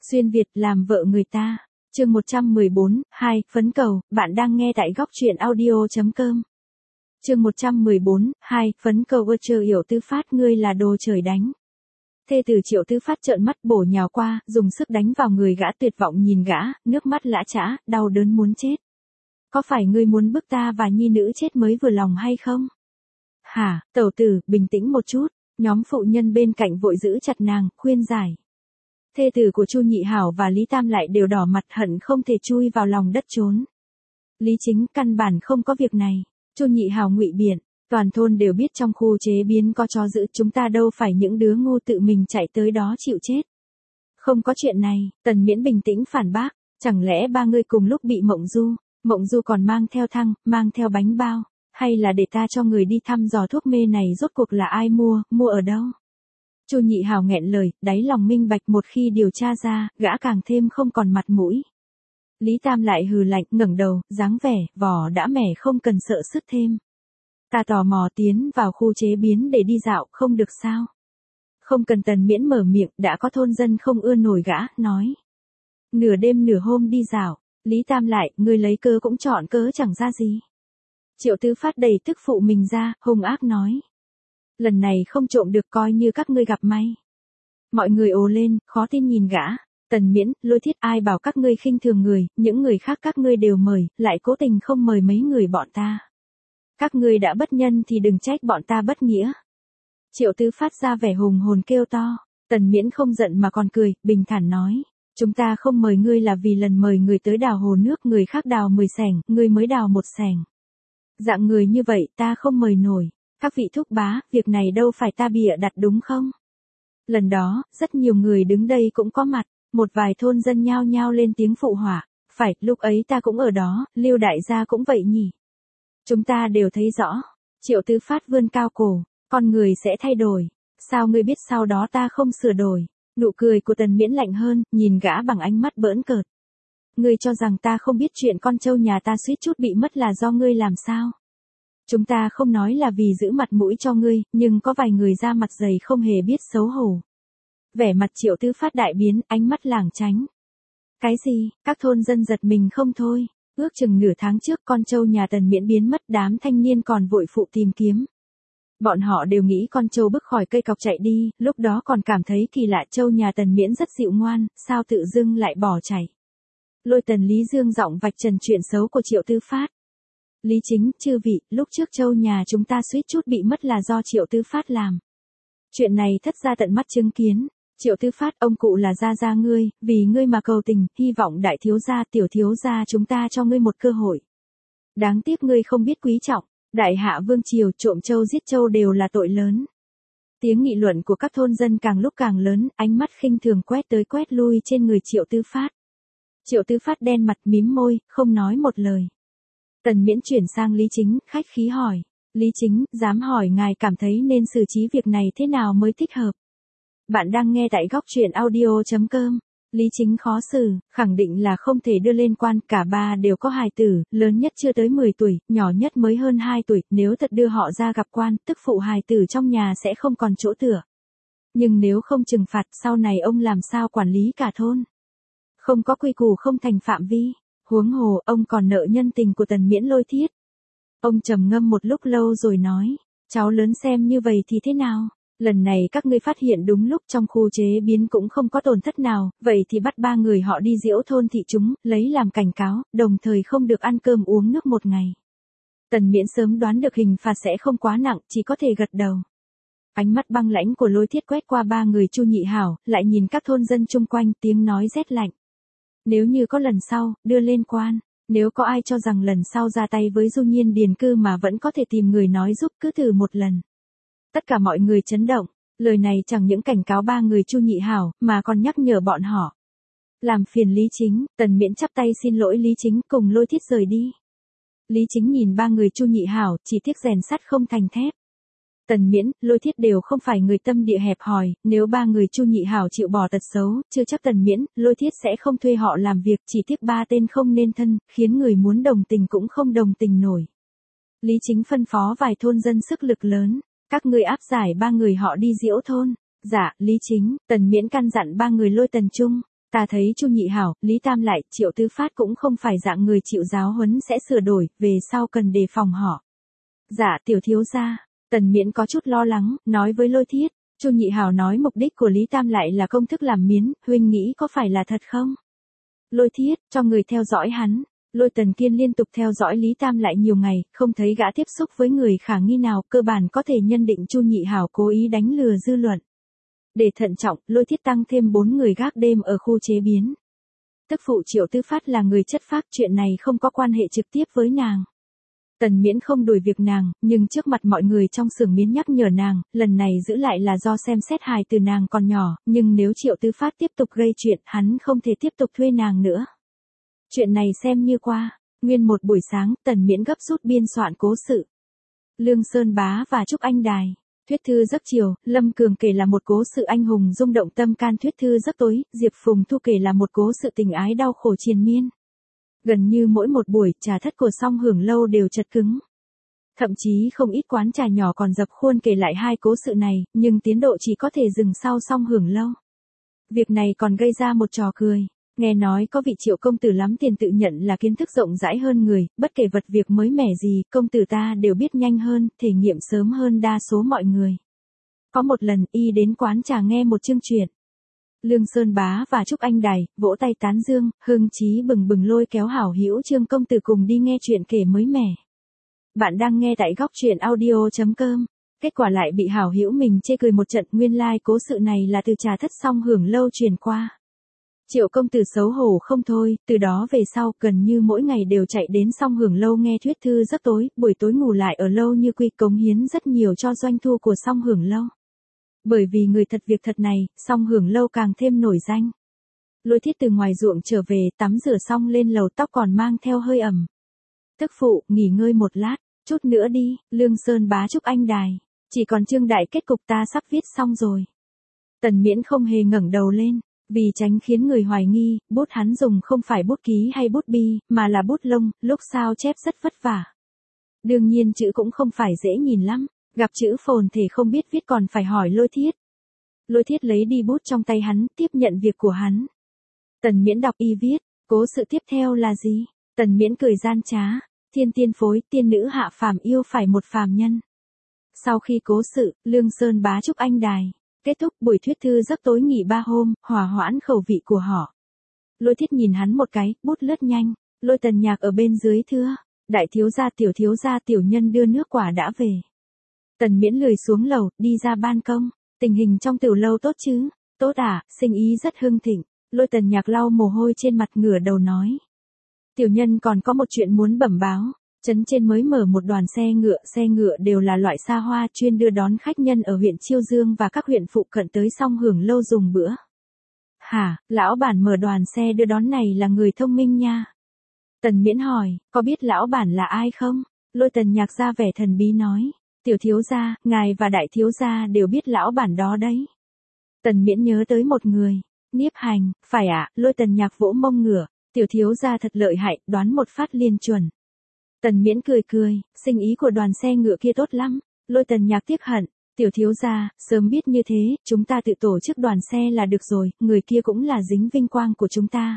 Xuyên Việt làm vợ người ta. Chương 114, 2, phấn cầu, bạn đang nghe tại góc truyện audio.com. Chương 114, 2, phấn cầu ưa chờ Yểu Tư Phát ngươi là đồ trời đánh. Thê tử Triệu Tư Phát trợn mắt bổ nhào qua, dùng sức đánh vào người gã tuyệt vọng nhìn gã, nước mắt lã chã, đau đớn muốn chết. Có phải ngươi muốn bức ta và nhi nữ chết mới vừa lòng hay không? Hả, tẩu tử, bình tĩnh một chút, nhóm phụ nhân bên cạnh vội giữ chặt nàng, khuyên giải. Thê tử của Chu Nhị Hảo và Lý Tam lại đều đỏ mặt hận không thể chui vào lòng đất trốn. Lý Chính căn bản không có việc này. Chu Nhị Hảo ngụy biện, toàn thôn đều biết trong khu chế biến có chó giữ, chúng ta đâu phải những đứa ngu tự mình chạy tới đó chịu chết. Không có chuyện này, Tần Miễn bình tĩnh phản bác, chẳng lẽ ba người cùng lúc bị Mộng Du còn mang theo thăng, mang theo bánh bao, hay là để ta cho người đi thăm dò thuốc mê này rốt cuộc là ai mua ở đâu? Chu Nhị Hảo nghẹn lời, đáy lòng minh bạch một khi điều tra ra, gã càng thêm không còn mặt mũi. Lý Tam lại hừ lạnh, ngẩng đầu, dáng vẻ, vỏ đã mẻ không cần sợ sứt thêm. Ta tò mò tiến vào khu chế biến để đi dạo, không được sao? Không cần Tần Miễn mở miệng, đã có thôn dân không ưa nổi gã, nói. Nửa đêm nửa hôm đi dạo, Lý Tam lại, người lấy cớ cũng chọn cớ chẳng ra gì. Triệu Tư Phát đẩy tức phụ mình ra, hung ác nói. Lần này không trộm được coi như các ngươi gặp may. Mọi người ồ lên, khó tin nhìn gã. Tần Miễn, Lôi Thiết, ai bảo các ngươi khinh thường người, những người khác các ngươi đều mời, lại cố tình không mời mấy người bọn ta. Các ngươi đã bất nhân thì đừng trách bọn ta bất nghĩa. Triệu Tư Phát ra vẻ hùng hồn kêu to. Tần Miễn không giận mà còn cười, bình thản nói. Chúng ta không mời ngươi là vì lần mời người tới đào hồ nước người khác đào 10 xẻng, ngươi mới đào 1 xẻng. Dạng người như vậy ta không mời nổi. Các vị thúc bá, việc này đâu phải ta bịa đặt đúng không? Lần đó, rất nhiều người đứng đây cũng có mặt, một vài thôn dân nhao nhao lên tiếng phụ họa. Phải, lúc ấy ta cũng ở đó, Lưu đại gia cũng vậy nhỉ. Chúng ta đều thấy rõ. Triệu Tư Phát vươn cao cổ, con người sẽ thay đổi. Sao ngươi biết sau đó ta không sửa đổi? Nụ cười của Tần Miễn lạnh hơn, nhìn gã bằng ánh mắt bỡn cợt. Ngươi cho rằng ta không biết chuyện con trâu nhà ta suýt chút bị mất là do ngươi làm sao? Chúng ta không nói là vì giữ mặt mũi cho ngươi, nhưng có vài người ra mặt dày không hề biết xấu hổ. Vẻ mặt Triệu Tư Phát đại biến, ánh mắt lảng tránh. Cái gì, các thôn dân giật mình không thôi. Ước chừng nửa tháng trước con trâu nhà Tần Miễn biến mất, đám thanh niên còn vội phụ tìm kiếm. Bọn họ đều nghĩ con trâu bước khỏi cây cọc chạy đi, lúc đó còn cảm thấy kỳ lạ, trâu nhà Tần Miễn rất dịu ngoan, sao tự dưng lại bỏ chạy. Lôi Tần Lý Dương giọng vạch trần chuyện xấu của Triệu Tư Phát. Lý Chính, chư vị, lúc trước trâu nhà chúng ta suýt chút bị mất là do Triệu Tư Phát làm. Chuyện này thất gia tận mắt chứng kiến. Triệu Tư Phát, ông cụ là gia ngươi, vì ngươi mà cầu tình, hy vọng đại thiếu gia tiểu thiếu gia chúng ta cho ngươi một cơ hội. Đáng tiếc ngươi không biết quý trọng, đại hạ vương triều trộm trâu giết trâu đều là tội lớn. Tiếng nghị luận của các thôn dân càng lúc càng lớn, ánh mắt khinh thường quét tới quét lui trên người Triệu Tư Phát. Triệu Tư Phát đen mặt mím môi, không nói một lời. Tần Miễn chuyển sang Lý Chính, khách khí hỏi. Lý Chính, dám hỏi ngài cảm thấy nên xử trí việc này thế nào mới thích hợp? Bạn đang nghe tại góc truyện audio.com. Lý Chính khó xử, khẳng định là không thể đưa lên quan, cả ba đều có hài tử, lớn nhất chưa tới 10 tuổi, nhỏ nhất mới hơn 2 tuổi, nếu thật đưa họ ra gặp quan, tức phụ hài tử trong nhà sẽ không còn chỗ tựa. Nhưng nếu không trừng phạt, sau này ông làm sao quản lý cả thôn? Không có quy củ không thành phạm vi. Huống hồ, ông còn nợ nhân tình của Tần Miễn Lôi Thiết. Ông trầm ngâm một lúc lâu rồi nói, cháu lớn xem như vậy thì thế nào? Lần này các ngươi phát hiện đúng lúc trong khu chế biến cũng không có tổn thất nào, vậy thì bắt 3 người họ đi diễu thôn thị chúng, lấy làm cảnh cáo, đồng thời không được ăn cơm uống nước 1 ngày. Tần Miễn sớm đoán được hình phạt sẽ không quá nặng, chỉ có thể gật đầu. Ánh mắt băng lãnh của Lôi Thiết quét qua 3 người Chu Nhị Hảo, lại nhìn các thôn dân chung quanh, tiếng nói rét lạnh. Nếu như có lần sau, đưa lên quan. Nếu có ai cho rằng lần sau ra tay với Du Nhiên điền cư mà vẫn có thể tìm người nói giúp, cứ thử một lần. Tất cả mọi người chấn động. Lời này chẳng những cảnh cáo 3 người Chu Nhị Hảo, mà còn nhắc nhở bọn họ. Làm phiền Lý Chính, Tần Miễn chắp tay xin lỗi Lý Chính, cùng Lôi Thiết rời đi. Lý Chính nhìn 3 người Chu Nhị Hảo, chỉ tiếc rèn sắt không thành thép. Tần Miễn, Lôi Thiết đều không phải người tâm địa hẹp hòi, nếu 3 người Chu Nhị Hảo chịu bỏ tật xấu, chưa chắc Tần Miễn, Lôi Thiết sẽ không thuê họ làm việc, chỉ tiếc 3 tên không nên thân, khiến người muốn đồng tình cũng không đồng tình nổi. Lý Chính phân phó vài thôn dân sức lực lớn, các ngươi áp giải 3 người họ đi diễu thôn. Dạ, Lý Chính, Tần Miễn căn dặn 3 người Lôi Tần Trung, Ta thấy Chu Nhị Hảo, Lý Tam Lại, Triệu Tư Phát cũng không phải dạng người chịu giáo huấn sẽ sửa đổi, về sau cần đề phòng họ. Dạ tiểu thiếu gia, Tần Miễn có chút lo lắng, nói với Lôi Thiết. Chu Nhị Hảo nói mục đích của Lý Tam Lại là công thức làm miến, huynh nghĩ có phải là thật không? Lôi Thiết, cho người theo dõi hắn. Lôi Tần Kiên liên tục theo dõi Lý Tam Lại nhiều ngày, không thấy gã tiếp xúc với người khả nghi nào, cơ bản có thể nhân định Chu Nhị Hảo cố ý đánh lừa dư luận. Để thận trọng, Lôi Thiết tăng thêm 4 người gác đêm ở khu chế biến. Tức phụ Triệu Tư Phát là người chất phác, chuyện này không có quan hệ trực tiếp với nàng. Tần Miễn không đuổi việc nàng, nhưng trước mặt mọi người trong xưởng miến nhắc nhở nàng, lần này giữ lại là do xem xét hài từ nàng còn nhỏ, nhưng nếu Triệu Tư Phát tiếp tục gây chuyện, hắn không thể tiếp tục thuê nàng nữa. Chuyện này xem như qua. Nguyên một buổi sáng, Tần Miễn gấp rút biên soạn cố sự. Lương Sơn Bá và Trúc Anh Đài. Thuyết thư giấc chiều, Lâm Cường kể là một cố sự anh hùng rung động tâm can. Thuyết thư giấc tối, Diệp Phùng Thu kể là một cố sự tình ái đau khổ triền miên. Gần như mỗi một buổi, trà thất của Song Hưởng Lâu đều chật cứng. Thậm chí không ít quán trà nhỏ còn dập khuôn kể lại hai cố sự này, nhưng tiến độ chỉ có thể dừng sau Song Hưởng Lâu. Việc này còn gây ra một trò cười. Nghe nói có vị Triệu công tử lắm tiền tự nhận là kiến thức rộng rãi hơn người, bất kể vật việc mới mẻ gì, công tử ta đều biết nhanh hơn, thể nghiệm sớm hơn đa số mọi người. Có một lần, y đến quán trà nghe một chương truyện. Lương Sơn Bá và Trúc Anh Đài, vỗ tay tán dương, hưng chí bừng bừng lôi kéo hảo hữu Trương công tử cùng đi nghe chuyện kể mới mẻ. Bạn đang nghe tại góc truyện audio.com. Kết quả lại bị hảo hữu mình chê cười một trận, nguyên lai cố sự này là từ trà thất Song Hưởng Lâu truyền qua. Triệu công tử xấu hổ không thôi, từ đó về sau, gần như mỗi ngày đều chạy đến Song Hưởng Lâu nghe thuyết thư giấc tối, buổi tối ngủ lại ở lâu như quy, cống hiến rất nhiều cho doanh thu của Song Hưởng Lâu. Bởi vì người thật việc thật này, Song Hưởng Lâu càng thêm nổi danh. Lôi Thiết từ ngoài ruộng trở về, tắm rửa xong lên lầu, tóc còn mang theo hơi ẩm. Tức phụ, nghỉ ngơi một lát, chút nữa đi. Lương Sơn Bá Trúc Anh Đài. Chỉ còn chương đại kết cục ta sắp viết xong rồi. Tần Miễn không hề ngẩng đầu lên. Vì tránh khiến người hoài nghi, bút hắn dùng không phải bút ký hay bút bi, mà là bút lông, lúc sao chép rất vất vả. Đương nhiên chữ cũng không phải dễ nhìn lắm, gặp chữ phồn thể không biết viết còn phải hỏi Lôi Thiết. Lôi Thiết lấy đi bút trong tay hắn, tiếp nhận việc của hắn. Tần Miễn đọc y viết, cố sự tiếp theo là gì? Tần Miễn cười gian trá, thiên tiên phối, tiên nữ hạ phàm yêu phải một phàm nhân. Sau khi cố sự, Lương Sơn Bá Trúc Anh Đài. Kết thúc buổi thuyết thư giấc tối nghỉ 3 hôm, hòa hoãn khẩu vị của họ. Lôi Thiết nhìn hắn một cái, bút lướt nhanh. Lôi Tần Nhạc ở bên dưới thưa, đại thiếu gia tiểu nhân đưa nước quả đã về. Tần Miễn lười xuống lầu, đi ra ban công. Tình hình trong tiểu lâu tốt chứ? Tốt à, sinh ý rất hưng thịnh. Lôi Tần Nhạc lau mồ hôi trên mặt, ngửa đầu nói. Tiểu nhân còn có một chuyện muốn bẩm báo. Trấn trên mới mở một đoàn xe ngựa đều là loại xa hoa, chuyên đưa đón khách nhân ở huyện Chiêu Dương và các huyện phụ cận tới Song Hưởng Lâu dùng bữa. Hả, lão bản mở đoàn xe đưa đón này là người thông minh nha. Tần Miễn hỏi, có biết lão bản là ai không? Lôi Tần Nhạc ra vẻ thần bí nói, tiểu thiếu gia, ngài và đại thiếu gia đều biết lão bản đó đấy. Tần Miễn nhớ tới một người, Niếp Hành, phải ạ, Lôi Tần Nhạc vỗ mông ngửa, tiểu thiếu gia thật lợi hại, đoán một phát liền chuẩn. Tần Miễn cười, sinh ý của đoàn xe ngựa kia tốt lắm. Lôi Tần Nhạc tiếc hận, tiểu thiếu gia, sớm biết như thế, chúng ta tự tổ chức đoàn xe là được rồi, người kia cũng là dính vinh quang của chúng ta.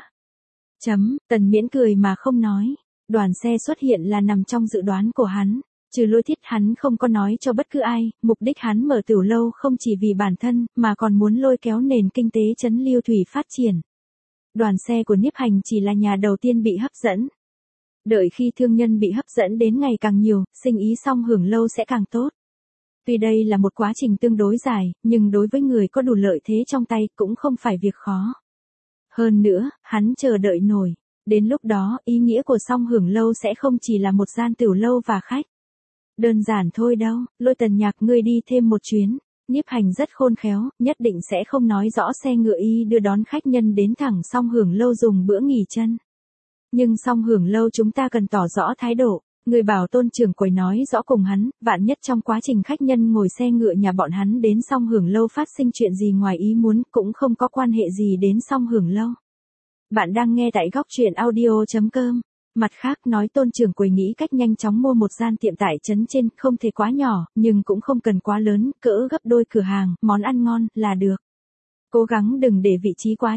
Tần Miễn cười mà không nói, đoàn xe xuất hiện là nằm trong dự đoán của hắn, trừ Lôi Thiết hắn không có nói cho bất cứ ai, mục đích hắn mở tiểu lâu không chỉ vì bản thân, mà còn muốn lôi kéo nền kinh tế trấn Liêu Thủy phát triển. Đoàn xe của Niếp Hành chỉ là nhà đầu tiên bị hấp dẫn. Đợi khi thương nhân bị hấp dẫn đến ngày càng nhiều, sinh ý Song Hưởng Lâu sẽ càng tốt. Tuy đây là một quá trình tương đối dài, nhưng đối với người có đủ lợi thế trong tay cũng không phải việc khó. Hơn nữa, hắn chờ đợi nổi. Đến lúc đó, ý nghĩa của Song Hưởng Lâu sẽ không chỉ là một gian tiểu lâu và khách. Đơn giản thôi đâu, Lôi Tần Nhạc ngươi đi thêm một chuyến. Niếp Hành rất khôn khéo, nhất định sẽ không nói rõ xe ngựa y đưa đón khách nhân đến thẳng Song Hưởng Lâu dùng bữa nghỉ chân. Nhưng Song Hưởng Lâu chúng ta cần tỏ rõ thái độ, người bảo Tôn trưởng quầy nói rõ cùng hắn, vạn nhất trong quá trình khách nhân ngồi xe ngựa nhà bọn hắn đến Song Hưởng Lâu phát sinh chuyện gì ngoài ý muốn, cũng không có quan hệ gì đến Song Hưởng Lâu. Bạn đang nghe tại góc truyện audio.com. Mặt khác nói Tôn trưởng quầy nghĩ cách nhanh chóng mua một gian tiệm tại trấn trên, không thể quá nhỏ, nhưng cũng không cần quá lớn, cỡ gấp đôi cửa hàng, món ăn ngon là được. Cố gắng đừng để vị trí quá chếch.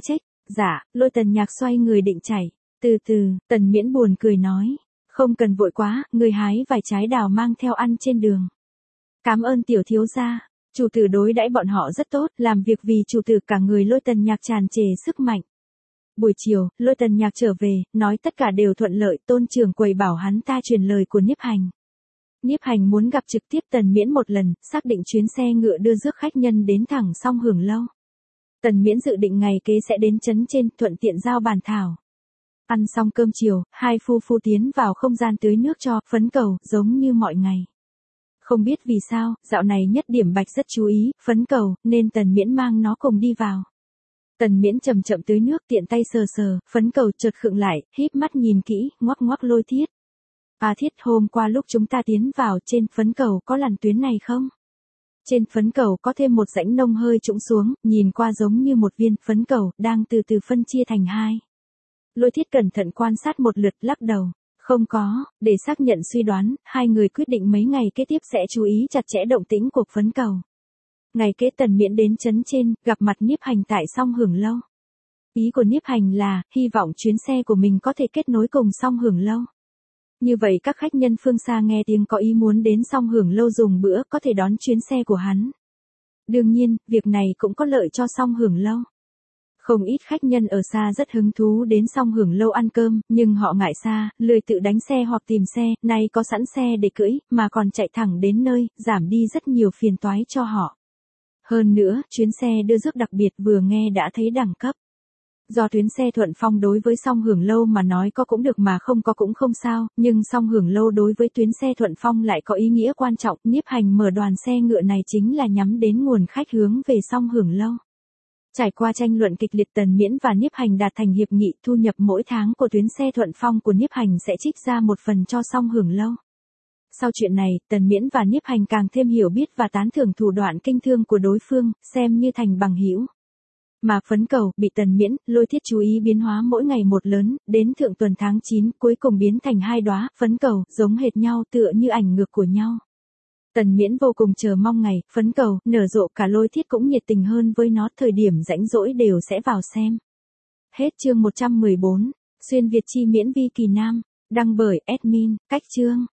Dạ, Lôi Tần Nhạc xoay người định chạy. Từ từ, Tần Miễn buồn cười nói. Không cần vội quá, người hái vài trái đào mang theo ăn trên đường. Cảm ơn tiểu thiếu gia. Chủ tử đối đãi bọn họ rất tốt, làm việc vì chủ tử cả người Lôi Tần Nhạc tràn trề sức mạnh. Buổi chiều, Lôi Tần Nhạc trở về, nói tất cả đều thuận lợi, Tôn trưởng quầy bảo hắn ta truyền lời của Niếp Hành. Niếp Hành muốn gặp trực tiếp Tần Miễn một lần, xác định chuyến xe ngựa đưa rước khách nhân đến thẳng Song Hưởng Lâu. Tần Miễn dự định ngày kế sẽ đến trấn trên, thuận tiện giao bàn thảo. Ăn xong cơm chiều, hai phu phu tiến vào không gian tưới nước cho, phấn cầu, giống như mọi ngày. Không biết vì sao, dạo này Nhất Điểm Bạch rất chú ý, phấn cầu, nên Tần Miễn mang nó cùng đi vào. Tần Miễn chậm chậm tưới nước, tiện tay sờ sờ, phấn cầu chợt khựng lại, híp mắt nhìn kỹ, ngoắc ngoắc Lôi Thiết. À Thiết, hôm qua lúc chúng ta tiến vào, trên phấn cầu có làn tuyến này không? Trên phấn cầu có thêm một rãnh nông hơi trũng xuống, nhìn qua giống như một viên phấn cầu, đang từ từ phân chia thành hai. Lôi Thiết cẩn thận quan sát một lượt, lắc đầu. Không có, để xác nhận suy đoán, hai người quyết định mấy ngày kế tiếp sẽ chú ý chặt chẽ động tĩnh của phấn cầu. Ngày kế Tần Miễn đến trấn trên, gặp mặt Niếp Hành tại Song Hưởng Lâu. Ý của Niếp Hành là, hy vọng chuyến xe của mình có thể kết nối cùng Song Hưởng Lâu. Như vậy các khách nhân phương xa nghe tiếng có ý muốn đến Song Hưởng Lâu dùng bữa có thể đón chuyến xe của hắn. Đương nhiên, việc này cũng có lợi cho Song Hưởng Lâu. Không ít khách nhân ở xa rất hứng thú đến Song Hưởng Lâu ăn cơm, nhưng họ ngại xa, lười tự đánh xe hoặc tìm xe, nay có sẵn xe để cưỡi, mà còn chạy thẳng đến nơi, giảm đi rất nhiều phiền toái cho họ. Hơn nữa, chuyến xe đưa rước đặc biệt vừa nghe đã thấy đẳng cấp. Do tuyến xe Thuận Phong đối với Song Hưởng Lâu mà nói có cũng được mà không có cũng không sao, nhưng Song Hưởng Lâu đối với tuyến xe Thuận Phong lại có ý nghĩa quan trọng. Niếp Hành mở đoàn xe ngựa này chính là nhắm đến nguồn khách hướng về Song Hưởng Lâu. Trải qua tranh luận kịch liệt, Tần Miễn và Niếp Hành đạt thành hiệp nghị, thu nhập mỗi tháng của tuyến xe Thuận Phong của Niếp Hành sẽ trích ra một phần cho Song Hưởng Lâu. Sau chuyện này, Tần Miễn và Niếp Hành càng thêm hiểu biết và tán thưởng thủ đoạn kinh thương của đối phương, xem như thành bằng hữu. Mà phấn cầu, bị Tần Miễn, Lôi Thiết chú ý biến hóa mỗi ngày một lớn, đến thượng tuần tháng 9, cuối cùng biến thành hai đóa, phấn cầu, giống hệt nhau tựa như ảnh ngược của nhau. Tần Miễn vô cùng chờ mong ngày, phấn cầu, nở rộ, cả Lôi Thiết cũng nhiệt tình hơn với nó, thời điểm rảnh rỗi đều sẽ vào xem. Hết chương 114, xuyên Việt chi miễn vi kỳ nam, đăng bởi admin, cách chương.